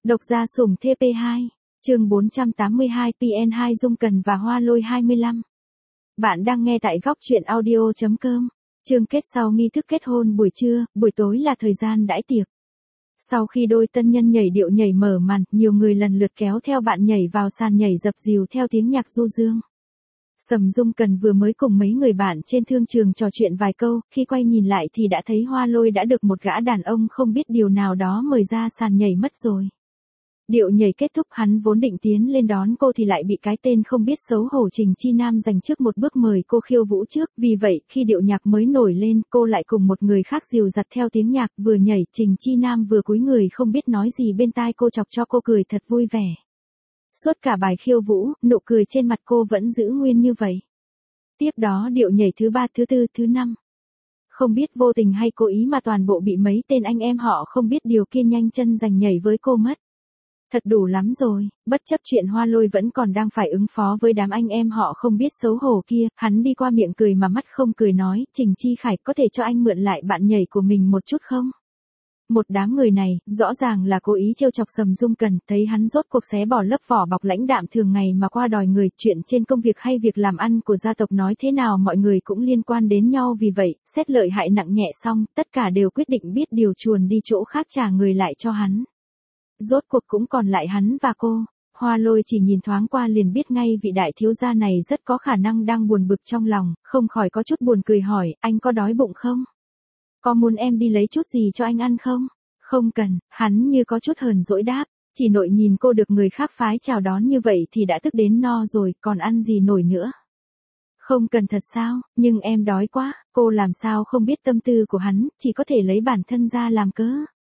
Độc gia sủng TP2, chương 482 PN2 Dung Cần và Hoa Lôi 25. Bạn đang nghe tại góc truyện audio.com. Chương kết sau nghi thức kết hôn buổi trưa, buổi tối là thời gian đãi tiệc. Sau khi đôi tân nhân nhảy điệu nhảy mở màn, nhiều người lần lượt kéo theo bạn nhảy vào sàn nhảy dập dìu theo tiếng nhạc du dương. Sầm Dung Cần vừa mới cùng mấy người bạn trên thương trường trò chuyện vài câu, khi quay nhìn lại thì đã thấy Hoa Lôi đã được một gã đàn ông không biết điều nào đó mời ra sàn nhảy mất rồi. Điệu nhảy kết thúc, hắn vốn định tiến lên đón cô thì lại bị cái tên không biết xấu hổ Trình Chi Nam giành trước một bước mời cô khiêu vũ trước, vì vậy khi điệu nhạc mới nổi lên, cô lại cùng một người khác dìu dặt theo tiếng nhạc, vừa nhảy, Trình Chi Nam vừa cúi người không biết nói gì bên tai cô, chọc cho cô cười thật vui vẻ. Suốt cả bài khiêu vũ, nụ cười trên mặt cô vẫn giữ nguyên như vậy. Tiếp đó điệu nhảy thứ 3, thứ 4, thứ 5. Không biết vô tình hay cố ý mà toàn bộ bị mấy tên anh em họ không biết điều kia nhanh chân giành nhảy với cô mất. Thật đủ lắm rồi, bất chấp chuyện Hoa Lôi vẫn còn đang phải ứng phó với đám anh em họ không biết xấu hổ kia, hắn đi qua miệng cười mà mắt không cười nói, Trình Chi Khải, có thể cho anh mượn lại bạn nhảy của mình một chút không? Một đám người này, rõ ràng là cố ý trêu chọc Sầm Dung Cần, thấy hắn rốt cuộc xé bỏ lớp vỏ bọc lãnh đạm thường ngày mà qua đòi người, chuyện trên công việc hay việc làm ăn của gia tộc nói thế nào mọi người cũng liên quan đến nhau, vì vậy, xét lợi hại nặng nhẹ xong, tất cả đều quyết định biết điều chuồn đi chỗ khác trả người lại cho hắn. Rốt cuộc cũng còn lại hắn và cô. Hoa Lôi chỉ nhìn thoáng qua liền biết ngay vị đại thiếu gia này rất có khả năng đang buồn bực trong lòng, không khỏi có chút buồn cười hỏi, anh có đói bụng không? Có muốn em đi lấy chút gì cho anh ăn không? Không cần, hắn như có chút hờn dỗi đáp, chỉ nội nhìn cô được người khác phái chào đón như vậy thì đã tức đến no rồi, còn ăn gì nổi nữa. Không cần thật sao, nhưng em đói quá, cô làm sao không biết tâm tư của hắn, chỉ có thể lấy bản thân ra làm cớ.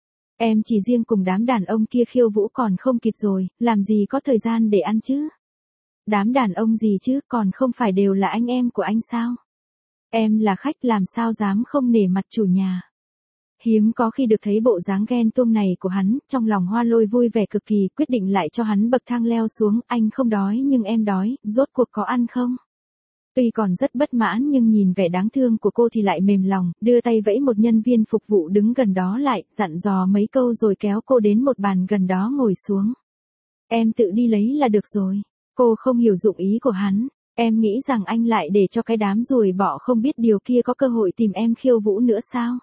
Em chỉ riêng cùng đám đàn ông kia khiêu vũ còn không kịp rồi, làm gì có thời gian để ăn chứ? Đám đàn ông gì chứ, còn không phải đều là anh em của anh sao? Em là khách làm sao dám không nể mặt chủ nhà. Hiếm có khi được thấy bộ dáng ghen tuông này của hắn, trong lòng Hoa Lôi vui vẻ cực kỳ, quyết định lại cho hắn bậc thang leo xuống, anh không đói nhưng em đói, rốt cuộc có ăn không? Tuy còn rất bất mãn nhưng nhìn vẻ đáng thương của cô thì lại mềm lòng, đưa tay vẫy một nhân viên phục vụ đứng gần đó lại, dặn dò mấy câu rồi kéo cô đến một bàn gần đó ngồi xuống. Em tự đi lấy là được rồi. Cô không hiểu dụng ý của hắn. Em nghĩ rằng anh lại để cho cái đám ruồi bọ không biết điều kia có cơ hội tìm em khiêu vũ nữa sao?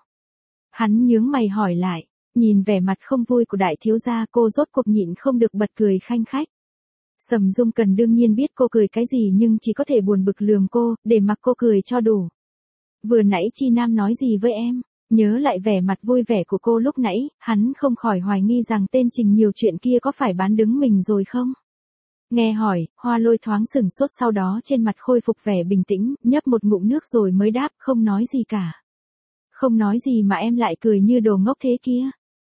Hắn nhướng mày hỏi lại, nhìn vẻ mặt không vui của đại thiếu gia, cô rốt cuộc nhịn không được bật cười khanh khách. Sầm Dung Cần đương nhiên biết cô cười cái gì nhưng chỉ có thể buồn bực lườm cô, để mặc cô cười cho đủ. Vừa nãy Chi Nam nói gì với em? Nhớ lại vẻ mặt vui vẻ của cô lúc nãy, hắn không khỏi hoài nghi rằng tên Trình nhiều chuyện kia có phải bán đứng mình rồi không? Nghe hỏi, Hoa Lôi thoáng sửng sốt, sau đó trên mặt khôi phục vẻ bình tĩnh, nhấp một ngụm nước rồi mới đáp, không nói gì cả. Không nói gì mà em lại cười như đồ ngốc thế kia.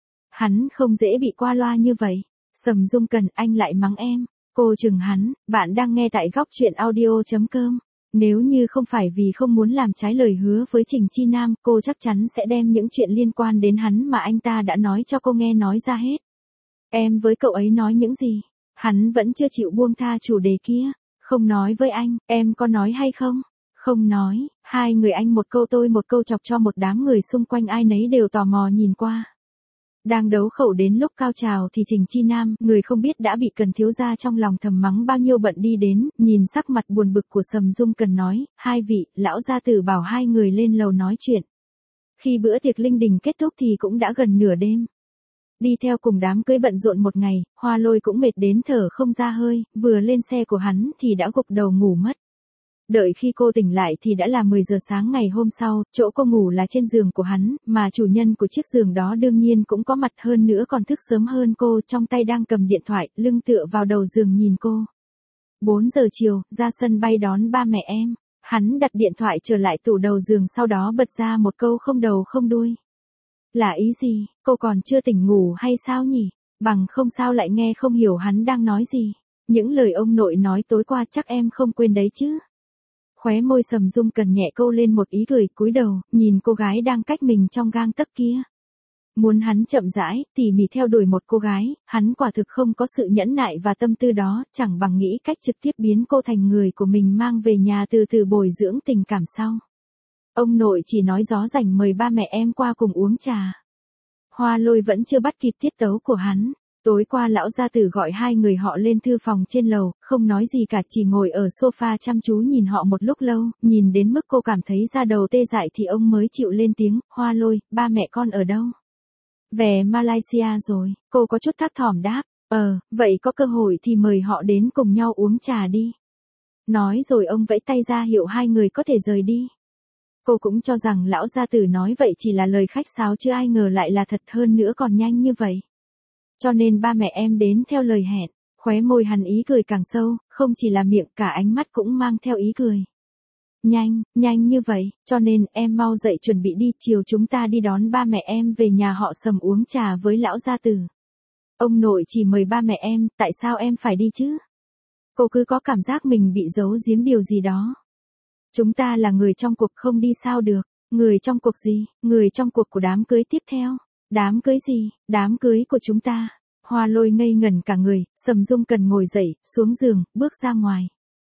Hắn không dễ bị qua loa như vậy. Sầm Dung Cần, anh lại mắng em. Cô chừng hắn, bạn đang nghe tại góc truyện audio.com. Nếu như không phải vì không muốn làm trái lời hứa với Trình Chi Nam, cô chắc chắn sẽ đem những chuyện liên quan đến hắn mà anh ta đã nói cho cô nghe nói ra hết. Em với cậu ấy nói những gì? Hắn vẫn chưa chịu buông tha chủ đề kia. Không nói với anh, em có nói hay không? Không nói, hai người anh một câu tôi một câu, chọc cho một đám người xung quanh ai nấy đều tò mò nhìn qua. Đang đấu khẩu đến lúc cao trào thì Trình Chi Nam, người không biết đã bị Cần thiếu gia trong lòng thầm mắng bao nhiêu bận đi đến, nhìn sắc mặt buồn bực của Sầm Dung Cần nói, hai vị, lão gia tử bảo hai người lên lầu nói chuyện. Khi bữa tiệc linh đình kết thúc thì cũng đã gần nửa đêm. Đi theo cùng đám cưới bận rộn một ngày, Hoa Lôi cũng mệt đến thở không ra hơi, vừa lên xe của hắn thì đã gục đầu ngủ mất. Đợi khi cô tỉnh lại thì đã là 10 giờ sáng ngày hôm sau, chỗ cô ngủ là trên giường của hắn, mà chủ nhân của chiếc giường đó đương nhiên cũng có mặt, hơn nữa còn thức sớm hơn cô, trong tay đang cầm điện thoại, lưng tựa vào đầu giường nhìn cô. 4 giờ chiều, ra sân bay đón ba mẹ em. Hắn đặt điện thoại trở lại tủ đầu giường, sau đó bật ra một câu không đầu không đuôi. Là ý gì, cô còn chưa tỉnh ngủ hay sao nhỉ? Bằng không sao lại nghe không hiểu hắn đang nói gì. Những lời ông nội nói tối qua chắc em không quên đấy chứ. Khóe môi Sầm Dung Cần nhẹ câu lên một ý cười, cúi đầu, nhìn cô gái đang cách mình trong gang tấc kia. Muốn hắn chậm rãi, tỉ mỉ theo đuổi một cô gái, hắn quả thực không có sự nhẫn nại và tâm tư đó, chẳng bằng nghĩ cách trực tiếp biến cô thành người của mình mang về nhà từ từ bồi dưỡng tình cảm sau. Ông nội chỉ nói gió rảnh mời ba mẹ em qua cùng uống trà. Hoa Lôi vẫn chưa bắt kịp tiết tấu của hắn. Tối qua lão gia tử gọi hai người họ lên thư phòng trên lầu, không nói gì cả, chỉ ngồi ở sofa chăm chú nhìn họ một lúc lâu, nhìn đến mức cô cảm thấy da đầu tê dại thì ông mới chịu lên tiếng, Hoa Lôi, ba mẹ con ở đâu? Về Malaysia rồi, cô có chút thấp thỏm đáp, vậy có cơ hội thì mời họ đến cùng nhau uống trà đi. Nói rồi ông vẫy tay ra hiệu hai người có thể rời đi. Cô cũng cho rằng lão gia tử nói vậy chỉ là lời khách sáo chứ ai ngờ lại là thật, hơn nữa còn nhanh như vậy. Cho nên ba mẹ em đến theo lời hẹn. Khóe môi hắn ý cười càng sâu, không chỉ là miệng, cả ánh mắt cũng mang theo ý cười. Nhanh như vậy, cho nên em mau dậy chuẩn bị đi, chiều chúng ta đi đón ba mẹ em về nhà họ Sầm uống trà với lão gia tử. Ông nội chỉ mời ba mẹ em, tại sao em phải đi chứ? Cô cứ có cảm giác mình bị giấu giếm điều gì đó. Chúng ta là người trong cuộc, không đi sao được. Người trong cuộc gì? Người trong cuộc của đám cưới tiếp theo. Đám cưới gì? Đám cưới của chúng ta. Hoa Lôi ngây ngẩn cả người, Sầm Dung Cần ngồi dậy, xuống giường, bước ra ngoài.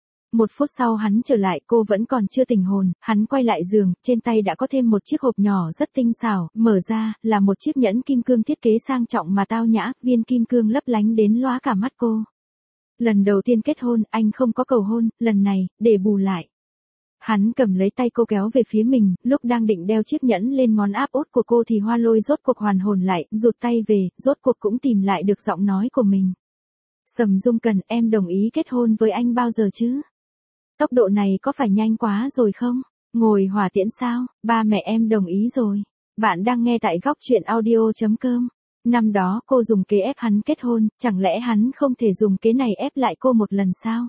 1 phút sau hắn trở lại, cô vẫn còn chưa tỉnh hồn, hắn quay lại giường, trên tay đã có thêm một chiếc hộp nhỏ rất tinh xảo, mở ra, là một chiếc nhẫn kim cương thiết kế sang trọng mà tao nhã, viên kim cương lấp lánh đến lóa cả mắt cô. Lần đầu tiên kết hôn, anh không có cầu hôn, lần này, để bù lại. Hắn cầm lấy tay cô kéo về phía mình, lúc đang định đeo chiếc nhẫn lên ngón áp út của cô thì Hoa Lôi rốt cuộc hoàn hồn lại, rụt tay về, rốt cuộc cũng tìm lại được giọng nói của mình. Sầm Dung Cần, em đồng ý kết hôn với anh bao giờ chứ? Tốc độ này có phải nhanh quá rồi không? Ngồi hỏa tiễn sao? Ba mẹ em đồng ý rồi. Bạn đang nghe tại góc truyện audio.com. Năm đó cô dùng kế ép hắn kết hôn, chẳng lẽ hắn không thể dùng kế này ép lại cô một lần sao?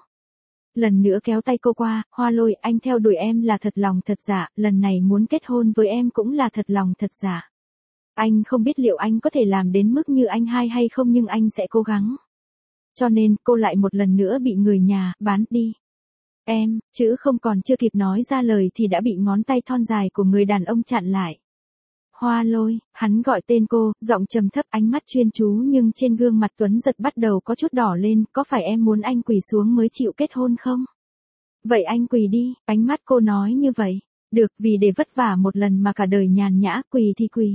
Lần nữa kéo tay cô qua, Hoa Lôi, anh theo đuổi em là thật lòng thật dạ, lần này muốn kết hôn với em cũng là thật lòng thật dạ. Anh không biết liệu anh có thể làm đến mức như anh hai hay không, nhưng anh sẽ cố gắng. Cho nên, cô lại một lần nữa bị người nhà bán đi. Em, chữ không còn chưa kịp nói ra lời thì đã bị ngón tay thon dài của người đàn ông chặn lại. Hoa Lôi, hắn gọi tên cô, giọng trầm thấp, ánh mắt chuyên chú, nhưng trên gương mặt Tuấn Giật bắt đầu có chút đỏ lên, có phải em muốn anh quỳ xuống mới chịu kết hôn không? Vậy anh quỳ đi, ánh mắt cô nói như vậy. Được, vì để vất vả một lần mà cả đời nhàn nhã, quỳ thì quỳ.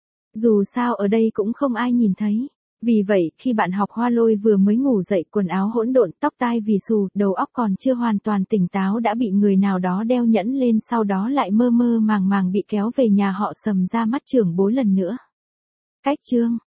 Dù sao ở đây cũng không ai nhìn thấy. Vì vậy, khi bạn học Hoa Lôi vừa mới ngủ dậy, quần áo hỗn độn, tóc tai vì xù, đầu óc còn chưa hoàn toàn tỉnh táo đã bị người nào đó đeo nhẫn lên, sau đó lại mơ mơ màng màng bị kéo về nhà họ Sầm ra mắt trưởng bối lần nữa. Cách chương